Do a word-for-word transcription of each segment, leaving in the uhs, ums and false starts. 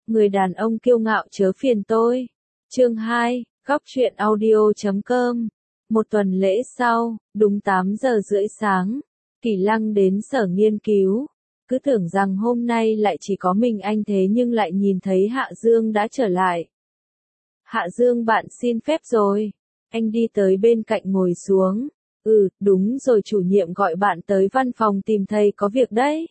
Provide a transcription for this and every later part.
Người đàn ông kiêu ngạo chớ phiền tôi. Chương hai, góc truyện audio chấm com. Một tuần lễ sau, đúng tám giờ rưỡi sáng, Kỳ Lăng đến sở nghiên cứu. Cứ tưởng rằng hôm nay lại chỉ có mình anh thế nhưng lại nhìn thấy Hạ Dương đã trở lại. Hạ Dương, bạn xin phép rồi. Anh đi tới bên cạnh ngồi xuống. Ừ, đúng rồi, chủ nhiệm gọi bạn tới văn phòng tìm thầy có việc đấy.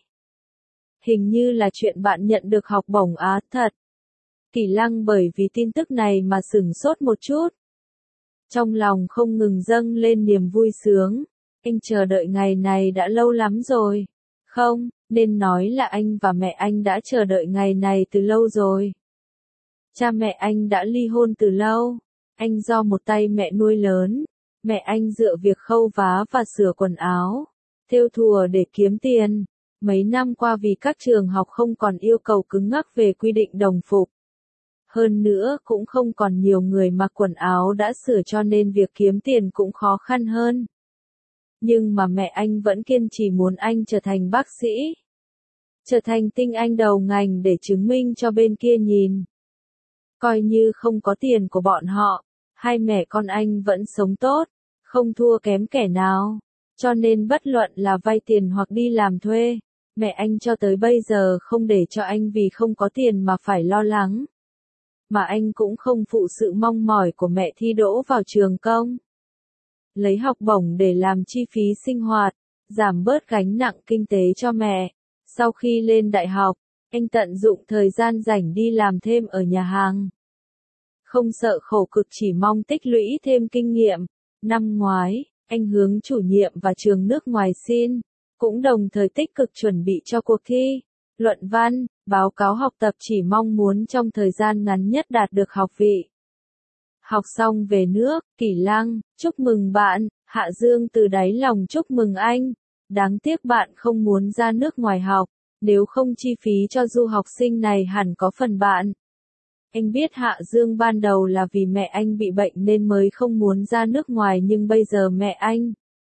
Hình như là chuyện bạn nhận được học bổng á, thật. Kỳ Lăng bởi vì tin tức này mà sửng sốt một chút. Trong lòng không ngừng dâng lên niềm vui sướng. Anh chờ đợi ngày này đã lâu lắm rồi. Không, nên nói là anh và mẹ anh đã chờ đợi ngày này từ lâu rồi. Cha mẹ anh đã ly hôn từ lâu. Anh do một tay mẹ nuôi lớn. Mẹ anh dựa việc khâu vá và sửa quần áo, thêu thùa để kiếm tiền. Mấy năm qua vì các trường học không còn yêu cầu cứng nhắc về quy định đồng phục. Hơn nữa cũng không còn nhiều người mặc quần áo đã sửa cho nên việc kiếm tiền cũng khó khăn hơn. Nhưng mà mẹ anh vẫn kiên trì muốn anh trở thành bác sĩ. Trở thành tinh anh đầu ngành để chứng minh cho bên kia nhìn. Coi như không có tiền của bọn họ, hai mẹ con anh vẫn sống tốt, không thua kém kẻ nào. Cho nên bất luận là vay tiền hoặc đi làm thuê, mẹ anh cho tới bây giờ không để cho anh vì không có tiền mà phải lo lắng. Mà anh cũng không phụ sự mong mỏi của mẹ thi đỗ vào trường công. Lấy học bổng để làm chi phí sinh hoạt, giảm bớt gánh nặng kinh tế cho mẹ. Sau khi lên đại học, anh tận dụng thời gian rảnh đi làm thêm ở nhà hàng. Không sợ khổ cực, chỉ mong tích lũy thêm kinh nghiệm. Năm ngoái, anh hướng chủ nhiệm và trường nước ngoài xin, cũng đồng thời tích cực chuẩn bị cho cuộc thi, luận văn, báo cáo học tập, chỉ mong muốn trong thời gian ngắn nhất đạt được học vị. Học xong về nước, Kỳ Lăng, chúc mừng bạn. Hạ Dương từ đáy lòng chúc mừng anh. Đáng tiếc bạn không muốn ra nước ngoài học, nếu không chi phí cho du học sinh này hẳn có phần bạn. Anh biết Hạ Dương ban đầu là vì mẹ anh bị bệnh nên mới không muốn ra nước ngoài, nhưng bây giờ mẹ anh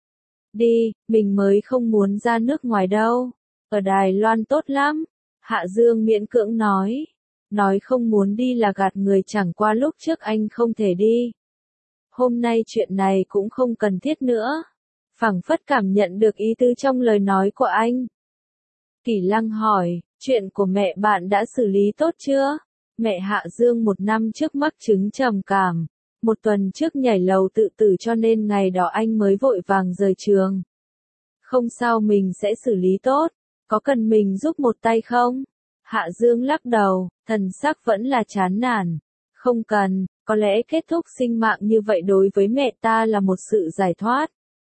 đi, mình mới không muốn ra nước ngoài đâu. Ở Đài Loan tốt lắm. Hạ Dương miễn cưỡng nói. Nói không muốn đi là gạt người, chẳng qua lúc trước anh không thể đi. Hôm nay chuyện này cũng không cần thiết nữa. Phảng phất cảm nhận được ý tứ trong lời nói của anh. Kỳ Lăng hỏi, chuyện của mẹ bạn đã xử lý tốt chưa? Mẹ Hạ Dương một năm trước mắc chứng trầm cảm. Một tuần trước nhảy lầu tự tử cho nên ngày đó anh mới vội vàng rời trường. Không sao, mình sẽ xử lý tốt. Có cần mình giúp một tay không? Hạ Dương lắc đầu, thần sắc vẫn là chán nản. Không cần, có lẽ kết thúc sinh mạng như vậy đối với mẹ ta là một sự giải thoát.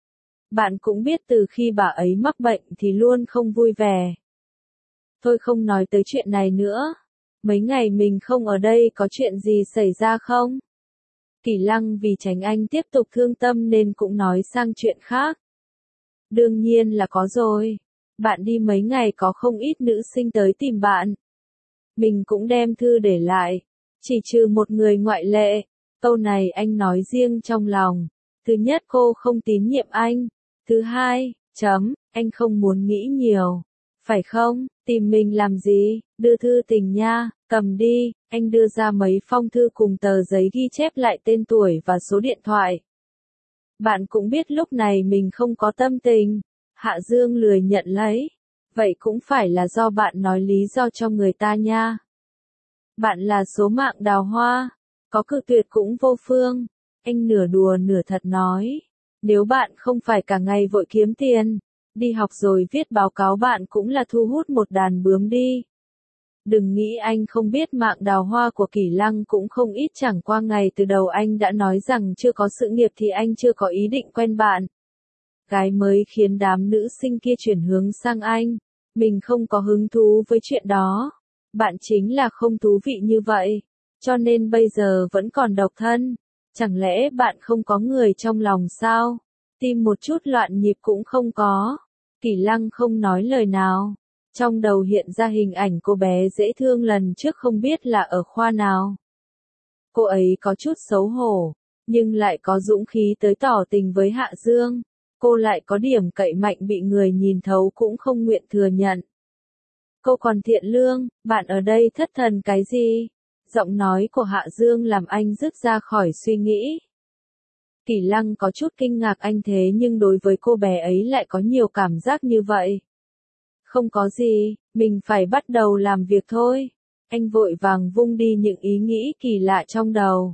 Bạn cũng biết từ khi bà ấy mắc bệnh thì luôn không vui vẻ. Thôi không nói tới chuyện này nữa. Mấy ngày mình không ở đây có chuyện gì xảy ra không? Kỳ Lăng vì tránh anh tiếp tục thương tâm nên cũng nói sang chuyện khác. Đương nhiên là có rồi. Bạn đi mấy ngày có không ít nữ sinh tới tìm bạn. Mình cũng đem thư để lại. Chỉ trừ một người ngoại lệ. Câu này anh nói riêng trong lòng. Thứ nhất, cô không tín nhiệm anh. Thứ hai, chấm, anh không muốn nghĩ nhiều. Phải không? Tìm mình làm gì? Đưa thư tình nha, cầm đi. Anh đưa ra mấy phong thư cùng tờ giấy ghi chép lại tên tuổi và số điện thoại. Bạn cũng biết lúc này mình không có tâm tình. Hạ Dương lười nhận lấy. Vậy cũng phải là do bạn nói lý do cho người ta nha. Bạn là số mạng đào hoa. Có cự tuyệt cũng vô phương. Anh nửa đùa nửa thật nói. Nếu bạn không phải cả ngày vội kiếm tiền, đi học rồi viết báo cáo, bạn cũng là thu hút một đàn bướm đi. Đừng nghĩ anh không biết mạng đào hoa của Kỳ Lăng cũng không ít, chẳng qua ngày từ đầu anh đã nói rằng chưa có sự nghiệp thì anh chưa có ý định quen bạn. Cái mới khiến đám nữ sinh kia chuyển hướng sang anh. Mình không có hứng thú với chuyện đó. Bạn chính là không thú vị như vậy. Cho nên bây giờ vẫn còn độc thân. Chẳng lẽ bạn không có người trong lòng sao? Tim một chút loạn nhịp cũng không có. Kỳ Lăng không nói lời nào. Trong đầu hiện ra hình ảnh cô bé dễ thương lần trước không biết là ở khoa nào. Cô ấy có chút xấu hổ, nhưng lại có dũng khí tới tỏ tình với Hạ Dương. Cô lại có điểm cậy mạnh bị người nhìn thấu cũng không nguyện thừa nhận. Cô còn thiện lương, bạn ở đây thất thần cái gì? Giọng nói của Hạ Dương làm anh dứt ra khỏi suy nghĩ. Kỳ Lăng có chút kinh ngạc anh thế nhưng đối với cô bé ấy lại có nhiều cảm giác như vậy. Không có gì, mình phải bắt đầu làm việc thôi. Anh vội vàng vung đi những ý nghĩ kỳ lạ trong đầu.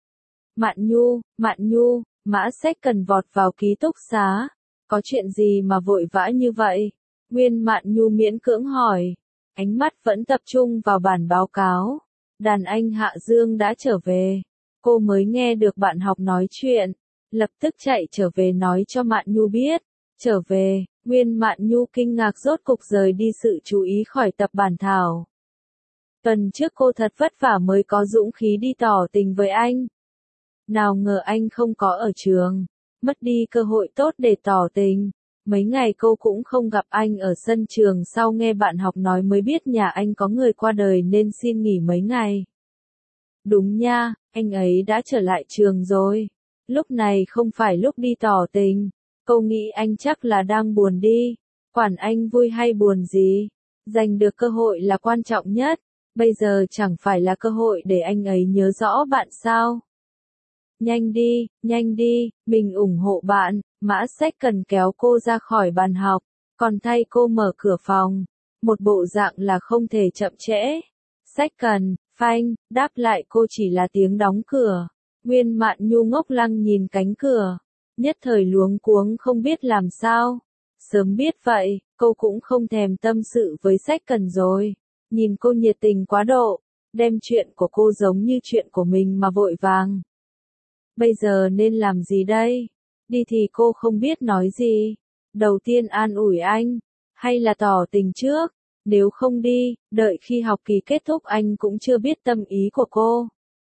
Mạn Nhu, Mạn Nhu, Mã Xách Cần vọt vào ký túc xá. Có chuyện gì mà vội vã như vậy? Nguyên Mạn Nhu miễn cưỡng hỏi. Ánh mắt vẫn tập trung vào bản báo cáo. Đàn anh Hạ Dương đã trở về. Cô mới nghe được bạn học nói chuyện. Lập tức chạy trở về nói cho Mạn Nhu biết. Trở về, Nguyên Mạn Nhu kinh ngạc rốt cục rời đi sự chú ý khỏi tập bản thảo. Tuần trước cô thật vất vả mới có dũng khí đi tỏ tình với anh. Nào ngờ anh không có ở trường, mất đi cơ hội tốt để tỏ tình. Mấy ngày cô cũng không gặp anh ở sân trường, sau nghe bạn học nói mới biết nhà anh có người qua đời nên xin nghỉ mấy ngày. Đúng nha, anh ấy đã trở lại trường rồi. Lúc này không phải lúc đi tỏ tình. Cô nghĩ anh chắc là đang buồn đi. Quản anh vui hay buồn gì. Giành được cơ hội là quan trọng nhất. Bây giờ chẳng phải là cơ hội để anh ấy nhớ rõ bạn sao? Nhanh đi, nhanh đi, mình ủng hộ bạn. Mã Xách Cần kéo cô ra khỏi bàn học, còn thay cô mở cửa phòng. Một bộ dạng là không thể chậm trễ. Xách Cần, phanh, đáp lại cô chỉ là tiếng đóng cửa. Nguyên Mạn Nhu ngốc lăng nhìn cánh cửa. Nhất thời luống cuống không biết làm sao. Sớm biết vậy, cô cũng không thèm tâm sự với Xách Cần rồi. Nhìn cô nhiệt tình quá độ, đem chuyện của cô giống như chuyện của mình mà vội vàng. Bây giờ nên làm gì đây? Đi thì cô không biết nói gì. Đầu tiên an ủi anh, hay là tỏ tình trước? Nếu không đi, đợi khi học kỳ kết thúc anh cũng chưa biết tâm ý của cô.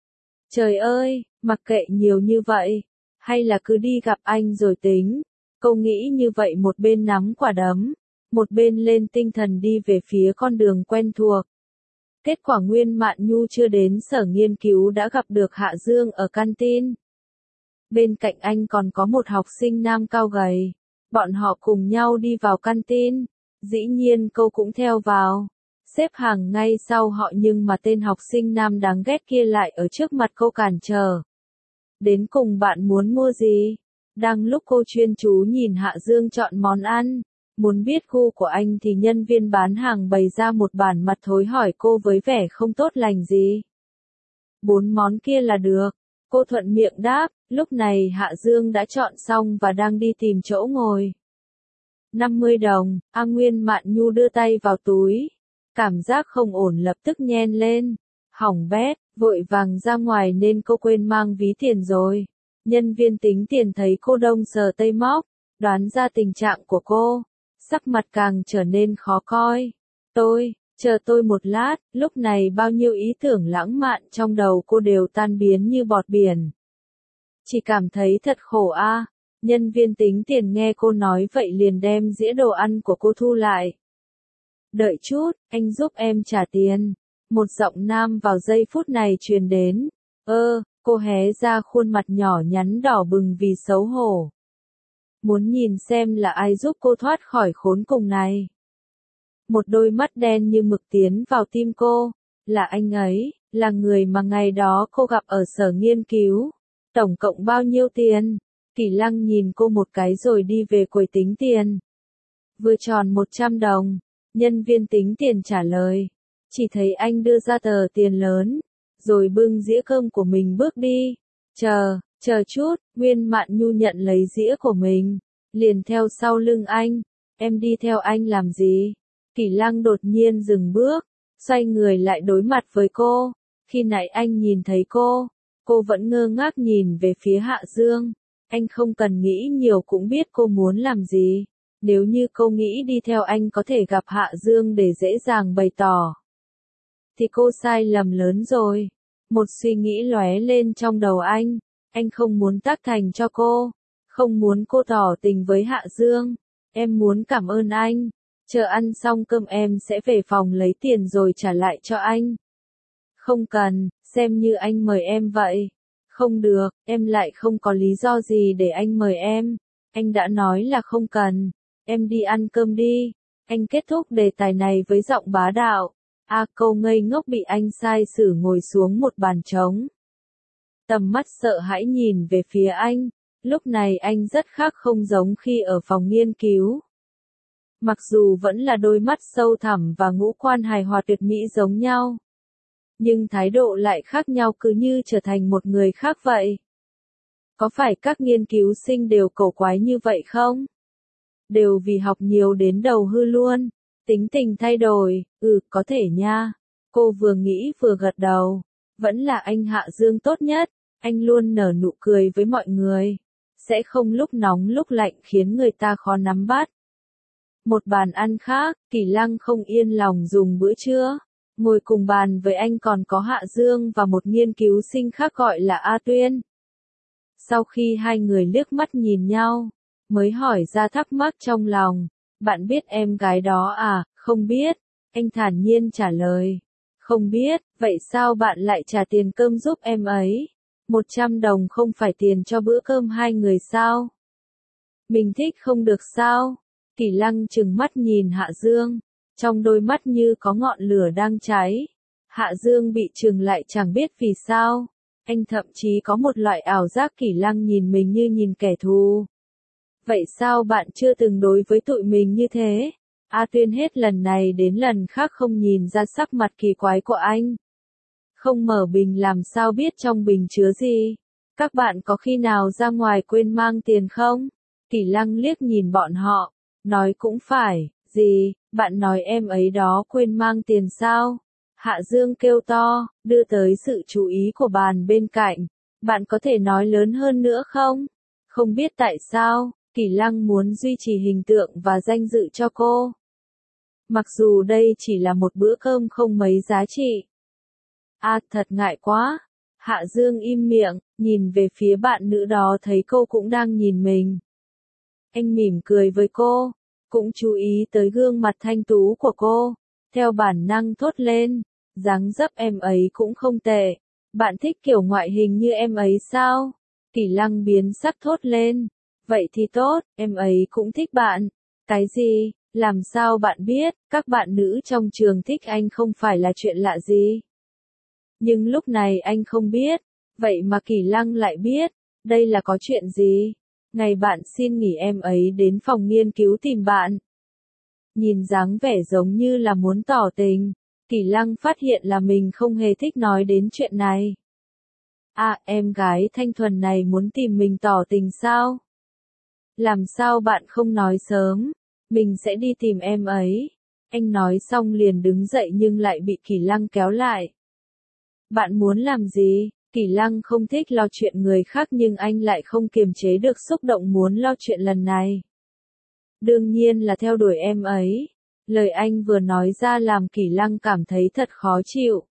Trời ơi, mặc kệ nhiều như vậy, hay là cứ đi gặp anh rồi tính. Cô nghĩ như vậy, một bên nắm quả đấm, một bên lên tinh thần đi về phía con đường quen thuộc. Kết quả Nguyên Mạn Nhu chưa đến sở nghiên cứu đã gặp được Hạ Dương ở canteen. Bên cạnh anh còn có một học sinh nam cao gầy. Bọn họ cùng nhau đi vào canteen. Dĩ nhiên cô cũng theo vào. Xếp hàng ngay sau họ nhưng mà tên học sinh nam đáng ghét kia lại ở trước mặt cô cản trở. Đến cùng bạn muốn mua gì? Đang lúc cô chuyên chú nhìn Hạ Dương chọn món ăn. Muốn biết gu của anh thì nhân viên bán hàng bày ra một bản mặt thối hỏi cô với vẻ không tốt lành gì. Bốn món kia là được. Cô thuận miệng đáp, lúc này Hạ Dương đã chọn xong và đang đi tìm chỗ ngồi. năm mươi đồng, A Nguyên Mạn Nhu đưa tay vào túi. Cảm giác không ổn lập tức nhen lên. Hỏng bét, vội vàng ra ngoài nên cô quên mang ví tiền rồi. Nhân viên tính tiền thấy cô đông sờ tay móc, đoán ra tình trạng của cô. Sắc mặt càng trở nên khó coi. Tôi, chờ tôi một lát, lúc này bao nhiêu ý tưởng lãng mạn trong đầu cô đều tan biến như bọt biển. Chỉ cảm thấy thật khổ a. À. Nhân viên tính tiền nghe cô nói vậy liền đem dĩa đồ ăn của cô thu lại. Đợi chút, anh giúp em trả tiền. Một giọng nam vào giây phút này truyền đến. Ơ, cô hé ra khuôn mặt nhỏ nhắn đỏ bừng vì xấu hổ. Muốn nhìn xem là ai giúp cô thoát khỏi khốn cùng này. Một đôi mắt đen như mực tiến vào tim cô. Là anh ấy, là người mà ngày đó cô gặp ở sở nghiên cứu. Tổng cộng bao nhiêu tiền? Kỳ Lăng nhìn cô một cái rồi đi về quầy tính tiền. Vừa tròn một trăm đồng. Nhân viên tính tiền trả lời. Chỉ thấy anh đưa ra tờ tiền lớn. Rồi bưng dĩa cơm của mình bước đi. Chờ, chờ chút, Nguyên Mạn Nhu nhận lấy dĩa của mình. Liền theo sau lưng anh. Em đi theo anh làm gì? Kỳ Lăng đột nhiên dừng bước. Xoay người lại đối mặt với cô. Khi nãy anh nhìn thấy cô. Cô vẫn ngơ ngác nhìn về phía Hạ Dương. Anh không cần nghĩ nhiều cũng biết cô muốn làm gì. Nếu như cô nghĩ đi theo anh có thể gặp Hạ Dương để dễ dàng bày tỏ, thì cô sai lầm lớn rồi. Một suy nghĩ lóe lên trong đầu anh. Anh không muốn tác thành cho cô. Không muốn cô tỏ tình với Hạ Dương. Em muốn cảm ơn anh. Chờ ăn xong cơm em sẽ về phòng lấy tiền rồi trả lại cho anh. Không cần, xem như anh mời em vậy. Không được, em lại không có lý do gì để anh mời em. Anh đã nói là không cần. Em đi ăn cơm đi. Anh kết thúc đề tài này với giọng bá đạo. A Câu ngây ngốc bị anh sai xử ngồi xuống một bàn trống. Tầm mắt sợ hãi nhìn về phía anh, lúc này anh rất khác không giống khi ở phòng nghiên cứu. Mặc dù vẫn là đôi mắt sâu thẳm và ngũ quan hài hòa tuyệt mỹ giống nhau, nhưng thái độ lại khác nhau cứ như trở thành một người khác vậy. Có phải các nghiên cứu sinh đều cổ quái như vậy không? Đều vì học nhiều đến đầu hư luôn, tính tình thay đổi, ừ, có thể nha. Cô vừa nghĩ vừa gật đầu, vẫn là anh Hạ Dương tốt nhất, anh luôn nở nụ cười với mọi người, sẽ không lúc nóng lúc lạnh khiến người ta khó nắm bắt. Một bàn ăn khác, Kỳ Lăng không yên lòng dùng bữa trưa. Ngồi cùng bàn với anh còn có Hạ Dương và một nghiên cứu sinh khác gọi là A Tuyên. Sau khi hai người liếc mắt nhìn nhau, mới hỏi ra thắc mắc trong lòng. Bạn biết em gái đó à? Không biết. Anh thản nhiên trả lời. Không biết, vậy sao bạn lại trả tiền cơm giúp em ấy? Một trăm đồng không phải tiền cho bữa cơm hai người sao? Mình thích không được sao? Kỳ Lăng trừng mắt nhìn Hạ Dương, trong đôi mắt như có ngọn lửa đang cháy. Hạ Dương bị trừng lại chẳng biết vì sao. Anh thậm chí có một loại ảo giác Kỳ Lăng nhìn mình như nhìn kẻ thù. Vậy sao bạn chưa từng đối với tụi mình như thế? A Tuyên hết lần này đến lần khác không nhìn ra sắc mặt kỳ quái của anh. Không mở bình làm sao biết trong bình chứa gì? Các bạn có khi nào ra ngoài quên mang tiền không? Kỳ Lăng liếc nhìn bọn họ, nói cũng phải, gì, bạn nói em ấy đó quên mang tiền sao? Hạ Dương kêu to, đưa tới sự chú ý của bàn bên cạnh. Bạn có thể nói lớn hơn nữa không? Không biết tại sao, Kỳ Lăng muốn duy trì hình tượng và danh dự cho cô. Mặc dù đây chỉ là một bữa cơm không mấy giá trị. À, thật ngại quá. Hạ Dương im miệng, nhìn về phía bạn nữ đó thấy cô cũng đang nhìn mình. Anh mỉm cười với cô, cũng chú ý tới gương mặt thanh tú của cô, theo bản năng thốt lên, dáng dấp em ấy cũng không tệ. Bạn thích kiểu ngoại hình như em ấy sao? Kỳ Lăng biến sắc thốt lên, vậy thì tốt, em ấy cũng thích bạn. Cái gì? Làm sao bạn biết, các bạn nữ trong trường thích anh không phải là chuyện lạ gì? Nhưng lúc này anh không biết, vậy mà Kỳ Lăng lại biết, đây là có chuyện gì? Ngày bạn xin nghỉ em ấy đến phòng nghiên cứu tìm bạn. Nhìn dáng vẻ giống như là muốn tỏ tình, Kỳ Lăng phát hiện là mình không hề thích nói đến chuyện này. À, em gái thanh thuần này muốn tìm mình tỏ tình sao? Làm sao bạn không nói sớm? Mình sẽ đi tìm em ấy. Anh nói xong liền đứng dậy nhưng lại bị Kỳ Lăng kéo lại. Bạn muốn làm gì? Kỳ Lăng không thích lo chuyện người khác nhưng anh lại không kiềm chế được xúc động muốn lo chuyện lần này. Đương nhiên là theo đuổi em ấy. Lời anh vừa nói ra làm Kỳ Lăng cảm thấy thật khó chịu.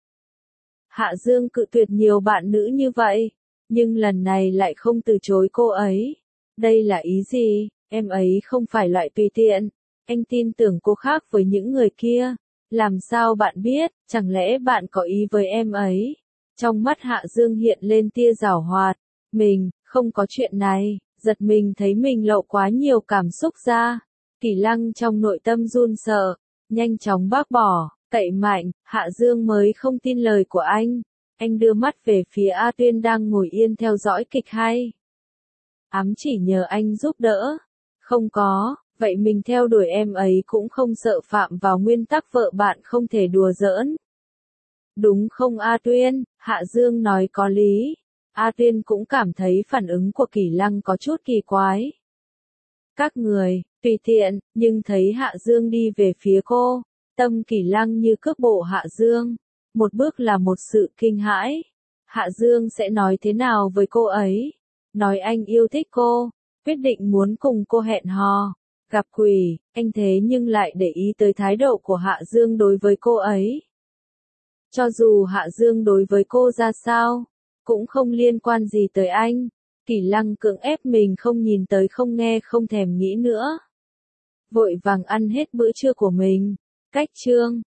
Hạ Dương cự tuyệt nhiều bạn nữ như vậy, nhưng lần này lại không từ chối cô ấy. Đây là ý gì? Em ấy không phải loại tùy tiện. Anh tin tưởng cô khác với những người kia. Làm sao bạn biết, chẳng lẽ bạn có ý với em ấy? Trong mắt Hạ Dương hiện lên tia giảo hoạt. Mình, không có chuyện này, giật mình thấy mình lộ quá nhiều cảm xúc ra. Kỳ Lăng trong nội tâm run sợ, nhanh chóng bác bỏ, cậy mạnh, Hạ Dương mới không tin lời của anh. Anh đưa mắt về phía A Tuyên đang ngồi yên theo dõi kịch hay. Ám chỉ nhờ anh giúp đỡ. Không có, vậy mình theo đuổi em ấy cũng không sợ phạm vào nguyên tắc vợ bạn không thể đùa giỡn. Đúng không A Tuyên? Hạ Dương nói có lý. A Tuyên cũng cảm thấy phản ứng của Kỳ Lăng có chút kỳ quái. Các người, tùy tiện, nhưng thấy Hạ Dương đi về phía cô, tâm Kỳ Lăng như cước bộ Hạ Dương. Một bước là một sự kinh hãi. Hạ Dương sẽ nói thế nào với cô ấy? Nói anh yêu thích cô, quyết định muốn cùng cô hẹn hò, gặp quỷ, anh thế nhưng lại để ý tới thái độ của Hạ Dương đối với cô ấy. Cho dù Hạ Dương đối với cô ra sao, cũng không liên quan gì tới anh. Kỳ Lăng cưỡng ép mình không nhìn tới không nghe không thèm nghĩ nữa. Vội vàng ăn hết bữa trưa của mình. Cách chương